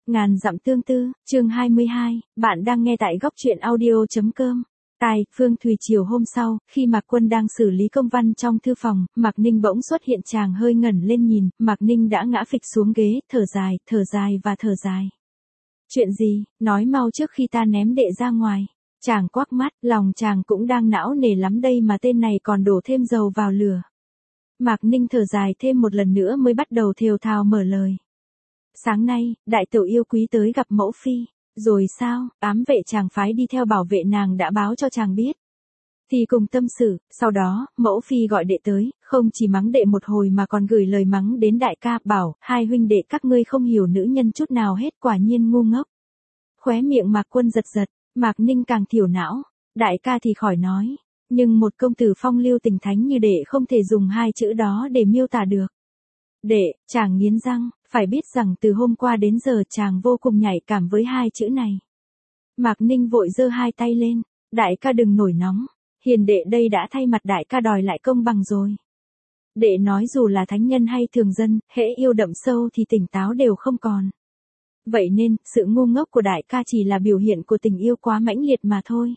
Ngàn dặm tương tư, chương 22, bạn đang nghe tại góc truyện audio.com. Tại Phương Thùy chiều hôm sau, khi Mạc Quân đang xử lý công văn trong thư phòng, Mạc Ninh bỗng xuất hiện, chàng hơi ngẩng lên nhìn, Mạc Ninh đã ngã phịch xuống ghế, thở dài và thở dài. Chuyện gì, nói mau trước khi ta ném đệ ra ngoài. Chàng quắc mắt, lòng chàng cũng đang não nề lắm đây mà tên này còn đổ thêm dầu vào lửa. Mạc Ninh thở dài thêm một lần nữa mới bắt đầu thều thào mở lời. Sáng nay, đại tẩu yêu quý tới gặp mẫu phi, rồi sao, ám vệ chàng phái đi theo bảo vệ nàng đã báo cho chàng biết. Thì cùng tâm sự, sau đó, mẫu phi gọi đệ tới, không chỉ mắng đệ một hồi mà còn gửi lời mắng đến đại ca, bảo, hai huynh đệ các ngươi không hiểu nữ nhân chút nào hết, quả nhiên ngu ngốc. Khóe miệng Mạc Quân giật giật, Mạc Ninh càng thiểu não, đại ca thì khỏi nói, nhưng một công tử phong lưu tình thánh như đệ không thể dùng hai chữ đó để miêu tả được. Đệ, chàng nghiến răng, phải biết rằng từ hôm qua đến giờ chàng vô cùng nhạy cảm với hai chữ này. Mạc Ninh vội giơ hai tay lên, đại ca đừng nổi nóng, hiền đệ đây đã thay mặt đại ca đòi lại công bằng rồi. Đệ nói dù là thánh nhân hay thường dân, hễ yêu đậm sâu thì tỉnh táo đều không còn. Vậy nên, sự ngu ngốc của đại ca chỉ là biểu hiện của tình yêu quá mãnh liệt mà thôi.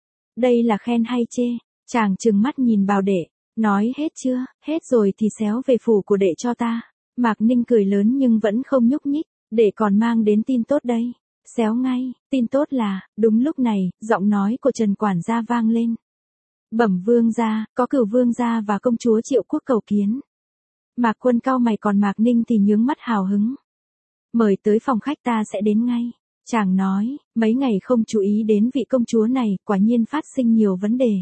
Đây là khen hay chê? Chàng trừng mắt nhìn vào đệ, nói hết chưa, hết rồi thì xéo về phủ của đệ cho ta. Mạc Ninh cười lớn nhưng vẫn không nhúc nhích, đệ còn mang đến tin tốt đây. Xéo ngay, tin tốt là, đúng lúc này, giọng nói của Trần quản gia vang lên. Bẩm vương gia, có cửu vương gia và công chúa Triệu Quốc cầu kiến. Mạc Quân cau mày, còn Mạc Ninh thì nhướng mắt hào hứng. Mời tới phòng khách, ta sẽ đến ngay. Chàng nói, mấy ngày không chú ý đến vị công chúa này, quả nhiên phát sinh nhiều vấn đề.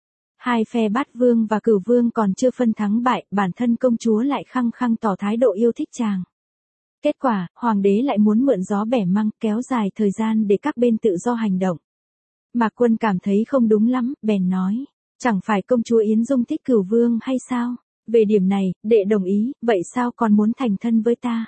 Hai phe Bát Vương và Cửu Vương còn chưa phân thắng bại, bản thân công chúa lại khăng khăng tỏ thái độ yêu thích chàng. Kết quả, hoàng đế lại muốn mượn gió bẻ măng, kéo dài thời gian để các bên tự do hành động. Mạc Quân cảm thấy không đúng lắm, bèn nói, chẳng phải công chúa Yến Dung thích Cửu Vương hay sao? Về điểm này, đệ đồng ý, vậy sao còn muốn thành thân với ta?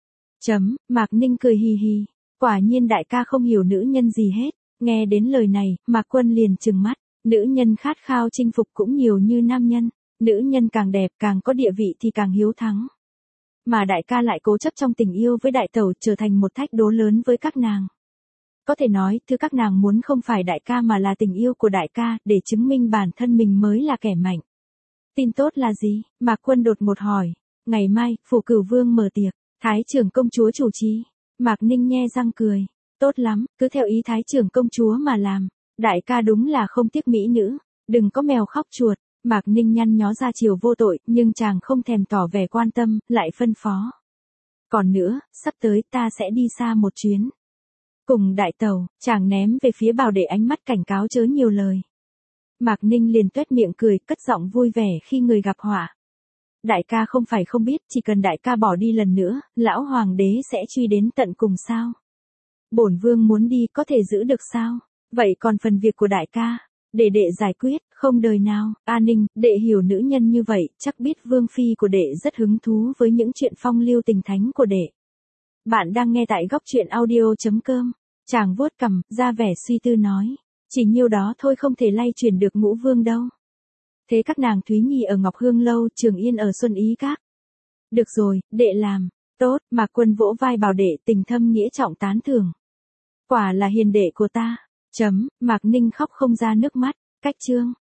Mạc Ninh cười hì hì, quả nhiên đại ca không hiểu nữ nhân gì hết. Nghe đến lời này, Mạc Quân liền trừng mắt. Nữ nhân khát khao chinh phục cũng nhiều như nam nhân, nữ nhân càng đẹp càng có địa vị thì càng hiếu thắng. Mà đại ca lại cố chấp trong tình yêu với đại tẩu, trở thành một thách đố lớn với các nàng. Có thể nói, thứ các nàng muốn không phải đại ca mà là tình yêu của đại ca, để chứng minh bản thân mình mới là kẻ mạnh. Tin tốt là gì? Mạc Quân đột ngột hỏi. Ngày mai, phủ Cửu Vương mở tiệc, Thái trưởng công chúa chủ trì. Mạc Ninh nhe răng cười. Tốt lắm, cứ theo ý Thái trưởng công chúa mà làm. Đại ca đúng là không tiếc mỹ nữ, đừng có mèo khóc chuột. Mạc Ninh nhăn nhó ra chiều vô tội, nhưng chàng không thèm tỏ vẻ quan tâm, lại phân phó. Còn nữa, sắp tới ta sẽ đi xa một chuyến. Cùng đại tẩu, chàng ném về phía Bảo Đệ ánh mắt cảnh cáo chớ nhiều lời. Mạc Ninh liền tuét miệng cười, cất giọng vui vẻ khi người gặp họa. Đại ca không phải không biết, chỉ cần đại ca bỏ đi lần nữa, lão hoàng đế sẽ truy đến tận cùng sao? Bổn vương muốn đi có thể giữ được sao? Vậy còn phần việc của đại ca, để đệ giải quyết, không đời nào. A Ninh, đệ hiểu nữ nhân như vậy, chắc biết vương phi của đệ rất hứng thú với những chuyện phong lưu tình thánh của đệ. Bạn đang nghe tại góc truyện audio.com. Chàng vuốt cằm, ra vẻ suy tư nói, chỉ nhiêu đó thôi không thể lay chuyển được Ngũ Vương đâu. Thế các nàng Thúy Nhi ở Ngọc Hương Lâu, Trường Yên ở Xuân Ý Các. Được rồi, đệ làm, tốt. Mạc Quân vỗ vai Bảo Đệ, tình thâm nghĩa trọng tán thưởng. Quả là hiền đệ của ta. Mạc Ninh khóc không ra nước mắt. Cách chương